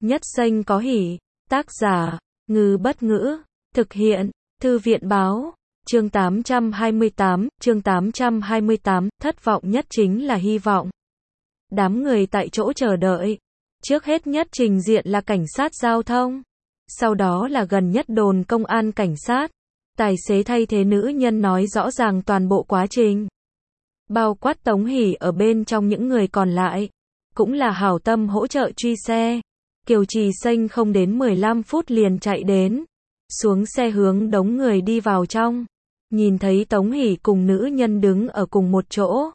Nhất xanh có hỉ. Tác giả, Ngư Bất Ngữ. Thực hiện, Thư viện Báo. Chương 828, thất vọng nhất chính là hy vọng. Đám người tại chỗ chờ đợi. Trước hết nhất trình diện là cảnh sát giao thông. Sau đó là gần nhất đồn công an cảnh sát. Tài xế thay thế nữ nhân nói rõ ràng toàn bộ quá trình. Bao quát Tống Hỷ ở bên trong những người còn lại. Cũng là hảo tâm hỗ trợ truy xe. Kiều Trì Xanh không đến 15 phút liền chạy đến. Xuống xe hướng đống người đi vào trong. Nhìn thấy Tống Hỷ cùng nữ nhân đứng ở cùng một chỗ.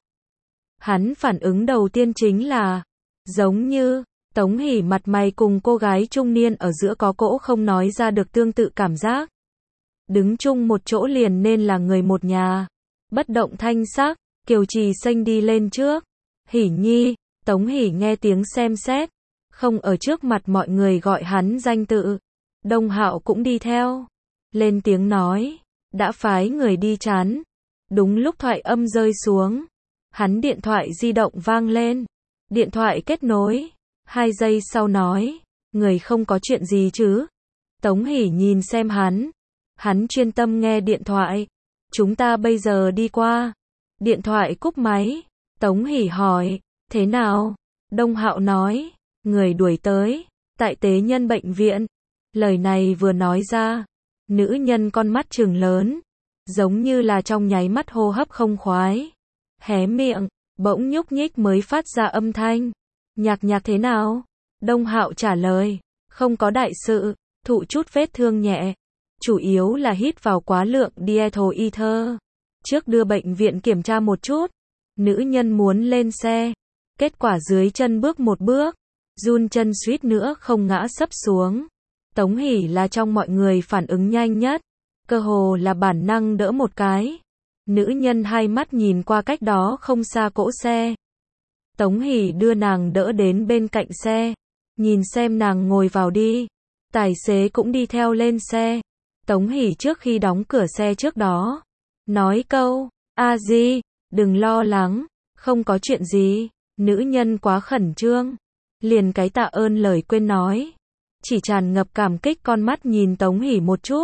Hắn phản ứng đầu tiên chính là, giống như, Tống Hỷ mặt mày cùng cô gái trung niên ở giữa có cỗ không nói ra được tương tự cảm giác. Đứng chung một chỗ liền nên là người một nhà. Bất động thanh sắc, Kiều Trì Xanh đi lên trước. Hỷ nhi, Tống Hỷ nghe tiếng xem xét. Không ở trước mặt mọi người gọi hắn danh tự. Đông Hạo cũng đi theo. Lên tiếng nói, đã phái người đi chắn. Đúng lúc thoại âm rơi xuống. Hắn điện thoại di động vang lên. Điện thoại kết nối. 2 giây sau nói, người không có chuyện gì chứ. Tống Hỷ nhìn xem hắn. Hắn chuyên tâm nghe điện thoại. Chúng ta bây giờ đi qua. Điện thoại cúp máy. Tống Hỷ hỏi, thế nào? Đông Hạo nói, người đuổi tới. Tại tế nhân bệnh viện. Lời này vừa nói ra. Nữ nhân con mắt trừng lớn. Giống như là trong nháy mắt hô hấp không khoái. Hé miệng, bỗng nhúc nhích mới phát ra âm thanh. Nhạc thế nào? Đông Hạo trả lời, không có đại sự, thụ chút vết thương nhẹ. Chủ yếu là hít vào quá lượng diethyl ether. Trước đưa bệnh viện kiểm tra một chút. Nữ nhân muốn lên xe. Kết quả dưới chân bước một bước. Run chân suýt nữa không ngã sấp xuống. Tống Hỷ là trong mọi người phản ứng nhanh nhất. Cơ hồ là bản năng đỡ một cái. Nữ nhân hai mắt nhìn qua cách đó không xa cỗ xe. Tống Hỷ đưa nàng đỡ đến bên cạnh xe. Nhìn xem nàng ngồi vào đi. Tài xế cũng đi theo lên xe. Tống Hỷ trước khi đóng cửa xe trước đó. Nói câu, a di, đừng lo lắng, không có chuyện gì. Nữ nhân quá khẩn trương. Liền cái tạ ơn lời quên nói. Chỉ tràn ngập cảm kích con mắt nhìn Tống Hỷ một chút.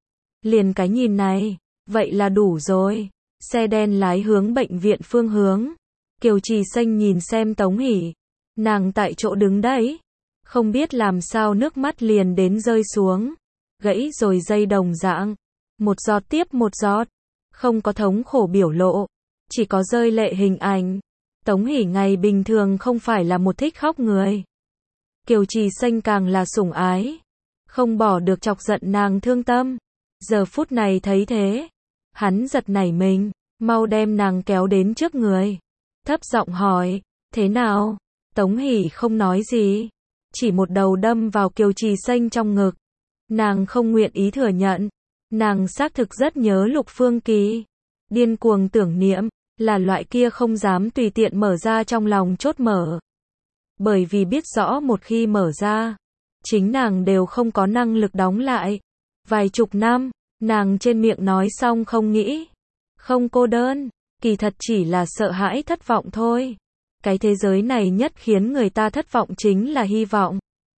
Liền cái nhìn này, vậy là đủ rồi. Xe đen lái hướng bệnh viện phương hướng. Kiều Trì Xanh nhìn xem Tống Hỷ. Nàng tại chỗ đứng đấy. Không biết làm sao nước mắt liền đến rơi xuống. Gãy rồi dây đồng dạng. Một giọt tiếp một giọt. Không có thống khổ biểu lộ. Chỉ có rơi lệ hình ảnh. Tống Hỷ ngày bình thường không phải là một thích khóc người. Kiều Trì Xanh càng là sủng ái. Không bỏ được chọc giận nàng thương tâm. Giờ phút này thấy thế. Hắn giật nảy mình. Mau đem nàng kéo đến trước người. Thấp giọng hỏi, thế nào? Tống Hỷ không nói gì. Chỉ một đầu đâm vào Kiều Trì Xanh trong ngực. Nàng không nguyện ý thừa nhận. Nàng xác thực rất nhớ Lục Phương Kỳ. Điên cuồng tưởng niệm. Là loại kia không dám tùy tiện mở ra trong lòng chốt mở. Bởi vì biết rõ một khi mở ra, chính nàng đều không có năng lực đóng lại. Vài chục năm, nàng trên miệng nói xong không nghĩ. Không cô đơn, kỳ thật chỉ là sợ hãi thất vọng thôi. Cái thế giới này nhất khiến người ta thất vọng chính là hy vọng.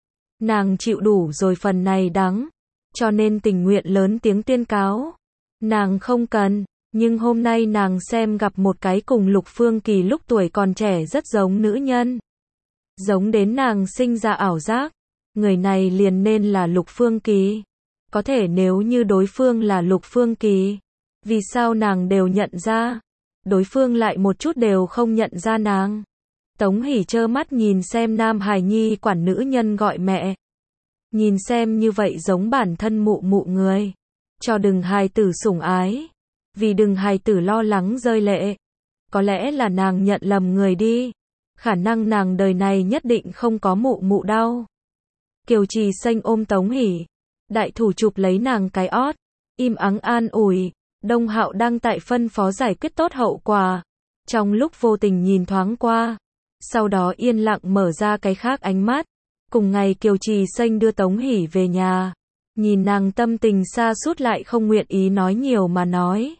Nàng chịu đủ rồi phần này đắng, cho nên tình nguyện lớn tiếng tuyên cáo. Nàng không cần, nhưng hôm nay nàng xem gặp một cái cùng Lục Phương Kỳ lúc tuổi còn trẻ rất giống nữ nhân. Giống đến nàng sinh ra ảo giác, người này liền nên là Lục Phương Kỳ. Có thể nếu như đối phương là Lục Phương Kỳ, vì sao nàng đều nhận ra, đối phương lại một chút đều không nhận ra nàng. Tống Hỷ trơ mắt nhìn xem nam hài nhi quản nữ nhân gọi mẹ. Nhìn xem như vậy giống bản thân mụ mụ người. Cho đừng hài tử sủng ái. Vì đừng hài tử lo lắng rơi lệ. Có lẽ là nàng nhận lầm người đi. Khả năng nàng đời này nhất định không có mụ mụ đau. Kiều Trì Xanh ôm Tống Hỷ. Đại thủ chụp lấy nàng cái ót. Im ắng an ủi. Đông Hạo đang tại phân phó giải quyết tốt hậu quả. Trong lúc vô tình nhìn thoáng qua. Sau đó yên lặng mở ra cái khác ánh mắt. Cùng ngày Kiều Trì Xanh đưa Tống Hỷ về nhà. Nhìn nàng tâm tình xa sút lại không nguyện ý nói nhiều mà nói.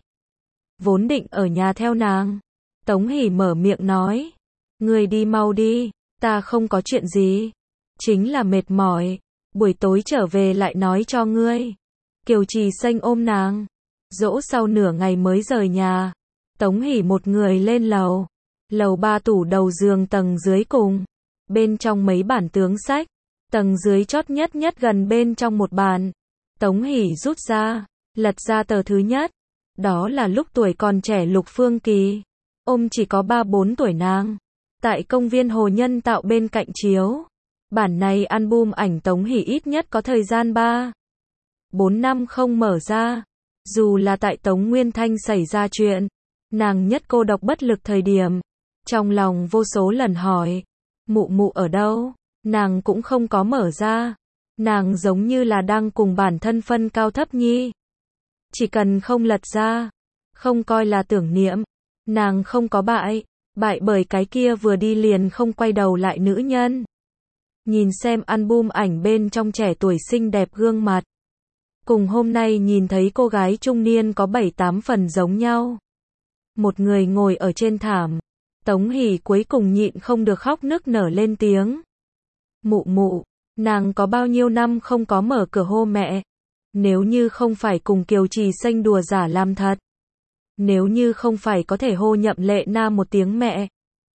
Vốn định ở nhà theo nàng. Tống Hỷ mở miệng nói. Người đi mau đi, ta không có chuyện gì. chính là mệt mỏi, buổi tối trở về lại nói cho ngươi. Kiều Trì Xanh ôm nàng, dỗ sau nửa ngày mới rời nhà. Tống Hỷ một người lên lầu. Lầu 3 tủ đầu giường tầng dưới cùng. Bên trong mấy bản tướng sách. Tầng dưới chót nhất gần bên trong một bản. Tống Hỷ rút ra, lật ra tờ thứ nhất. Đó là lúc tuổi còn trẻ Lục Phương Kỳ. Ôm chỉ có 3-4 tuổi nàng. Tại công viên Hồ Nhân Tạo bên cạnh chiếu. Bản này album ảnh Tống Hỷ ít nhất có thời gian 3-4 năm không mở ra. Dù là tại Tống Nguyên Thanh xảy ra chuyện, nàng nhất cô độc bất lực thời điểm, trong lòng vô số lần hỏi, mụ mụ ở đâu, nàng cũng không có mở ra. Nàng giống như là đang cùng bản thân phân cao thấp nhi. Chỉ cần không lật ra, không coi là tưởng niệm, nàng không có bại bởi cái kia vừa đi liền không quay đầu lại nữ nhân. Nhìn xem album ảnh bên trong trẻ tuổi xinh đẹp gương mặt. Cùng hôm nay nhìn thấy cô gái trung niên có 7-8 phần giống nhau. Một người ngồi ở trên thảm. Tống Hỷ cuối cùng nhịn không được khóc nức nở lên tiếng. Mụ mụ, nàng có bao nhiêu năm không có mở cửa hô mẹ. Nếu như không phải cùng Kiều Trì Xanh đùa giả làm thật. Nếu như không phải có thể hô Nhậm Lệ Na một tiếng mẹ.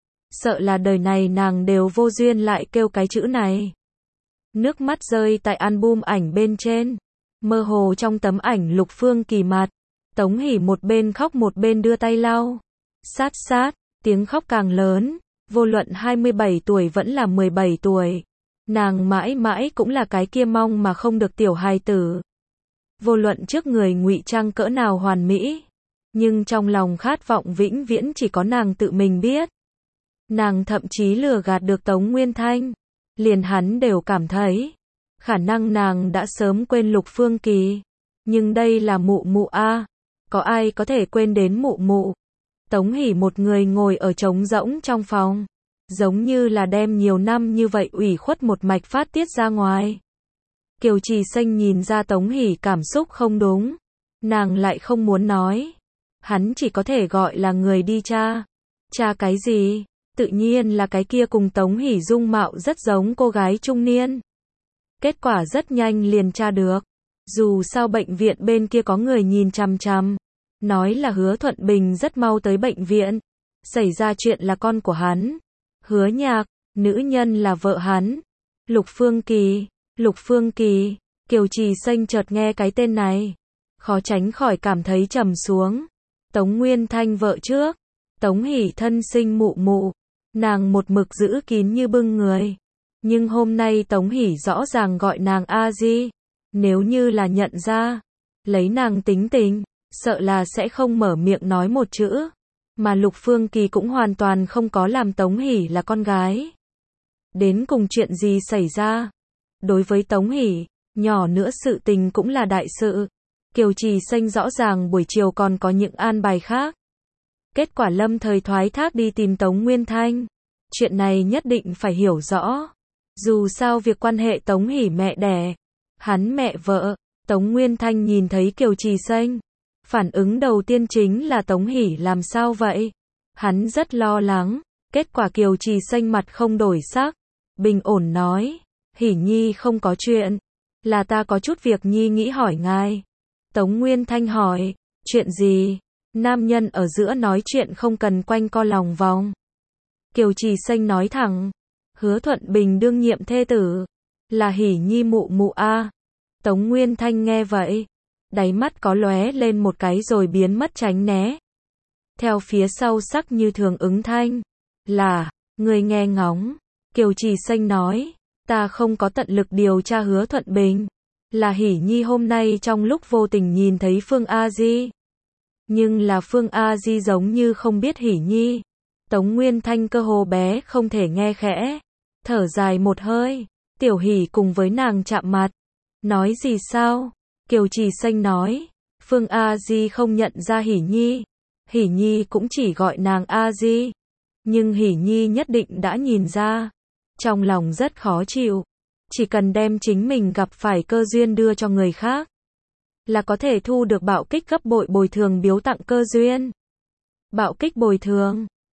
Sợ là đời này nàng đều vô duyên lại kêu cái chữ này. Nước mắt rơi tại album ảnh bên trên. Mơ hồ trong tấm ảnh Lục Phương Kỳ mặt. Tống Hỷ một bên khóc một bên đưa tay lau. Sát sát, tiếng khóc càng lớn. Vô luận 27 tuổi vẫn là 17 tuổi. Nàng mãi mãi cũng là cái kia mong mà không được tiểu hài tử. Vô luận trước người ngụy trang cỡ nào hoàn mỹ. Nhưng trong lòng khát vọng vĩnh viễn chỉ có nàng tự mình biết. Nàng thậm chí lừa gạt được Tống Nguyên Thanh. Liền hắn đều cảm thấy. Khả năng nàng đã sớm quên Lục Phương Kỳ. Nhưng đây là mụ mụ a. Có ai có thể quên đến mụ mụ. Tống Hỷ một người ngồi ở trống rỗng trong phòng. Giống như là đem nhiều năm như vậy ủy khuất một mạch phát tiết ra ngoài. Kiều Trì Xanh nhìn ra Tống Hỷ cảm xúc không đúng. Nàng lại không muốn nói. Hắn chỉ có thể gọi là người đi tra. Tra cái gì? Tự nhiên là cái kia cùng Tống Hỷ dung mạo rất giống cô gái trung niên. Kết quả rất nhanh liền tra được. Dù sao bệnh viện bên kia có người nhìn chằm chằm. Nói là Hứa Thuận Bình rất mau tới bệnh viện. Xảy ra chuyện là con của hắn. Hứa Nhạc, nữ nhân là vợ hắn. Lục Phương Kỳ, Lục Phương Kỳ. Kiều Trì Xanh chợt nghe cái tên này. Khó tránh khỏi cảm thấy trầm xuống. Tống Nguyên Thanh vợ trước. Tống Hỷ thân sinh mụ mụ. Nàng một mực giữ kín như bưng người. Nhưng hôm nay Tống Hỷ rõ ràng gọi nàng A Di. Nếu như là nhận ra, lấy nàng tính tình, sợ là sẽ không mở miệng nói một chữ. Mà Lục Phương Kỳ cũng hoàn toàn không có làm Tống Hỷ là con gái. Đến cùng chuyện gì xảy ra? Đối với Tống Hỷ, nhỏ nữa sự tình cũng là đại sự. Kiều Trì Xanh rõ ràng buổi chiều còn có những an bài khác. Kết quả lâm thời thoái thác đi tìm Tống Nguyên Thanh. Chuyện này nhất định phải hiểu rõ. Dù sao việc quan hệ Tống Hỷ mẹ đẻ, hắn mẹ vợ, Tống Nguyên Thanh nhìn thấy Kiều Trì Xanh. Phản ứng đầu tiên chính là Tống Hỷ làm sao vậy? Hắn rất lo lắng. Kết quả Kiều Trì Xanh mặt không đổi sắc. Bình ổn nói. Hỷ nhi không có chuyện. Là ta có chút việc nhi nghĩ hỏi ngài. Tống Nguyên Thanh hỏi. Chuyện gì? Nam nhân ở giữa nói chuyện không cần quanh co lòng vòng. Kiều Trì Xanh nói thẳng. Hứa Thuận Bình đương nhiệm thê tử. Là Hỷ nhi mụ mụ a. Tống Nguyên Thanh nghe vậy. Đáy mắt có lóe lên một cái rồi biến mất tránh né. Theo phía sau sắc như thường ứng thanh. Là, người nghe ngóng. Kiều Trì Xanh nói. Ta không có tận lực điều tra Hứa Thuận Bình. Là Hỷ nhi hôm nay trong lúc vô tình nhìn thấy Phương A Di. Nhưng là Phương A Di giống như không biết Hỷ nhi. Tống Nguyên Thanh cơ hồ bé không thể nghe khẽ. Thở dài một hơi. Tiểu Hỷ cùng với nàng chạm mặt. Nói gì sao? Kiều Trì Xanh nói. Phương A Di không nhận ra Hỷ nhi. Hỷ nhi cũng chỉ gọi nàng A Di. Nhưng Hỷ nhi nhất định đã nhìn ra. Trong lòng rất khó chịu. Chỉ cần đem chính mình gặp phải cơ duyên đưa cho người khác. Là có thể thu được bạo kích gấp bội bồi thường biếu tặng cơ duyên. Bạo kích bồi thường.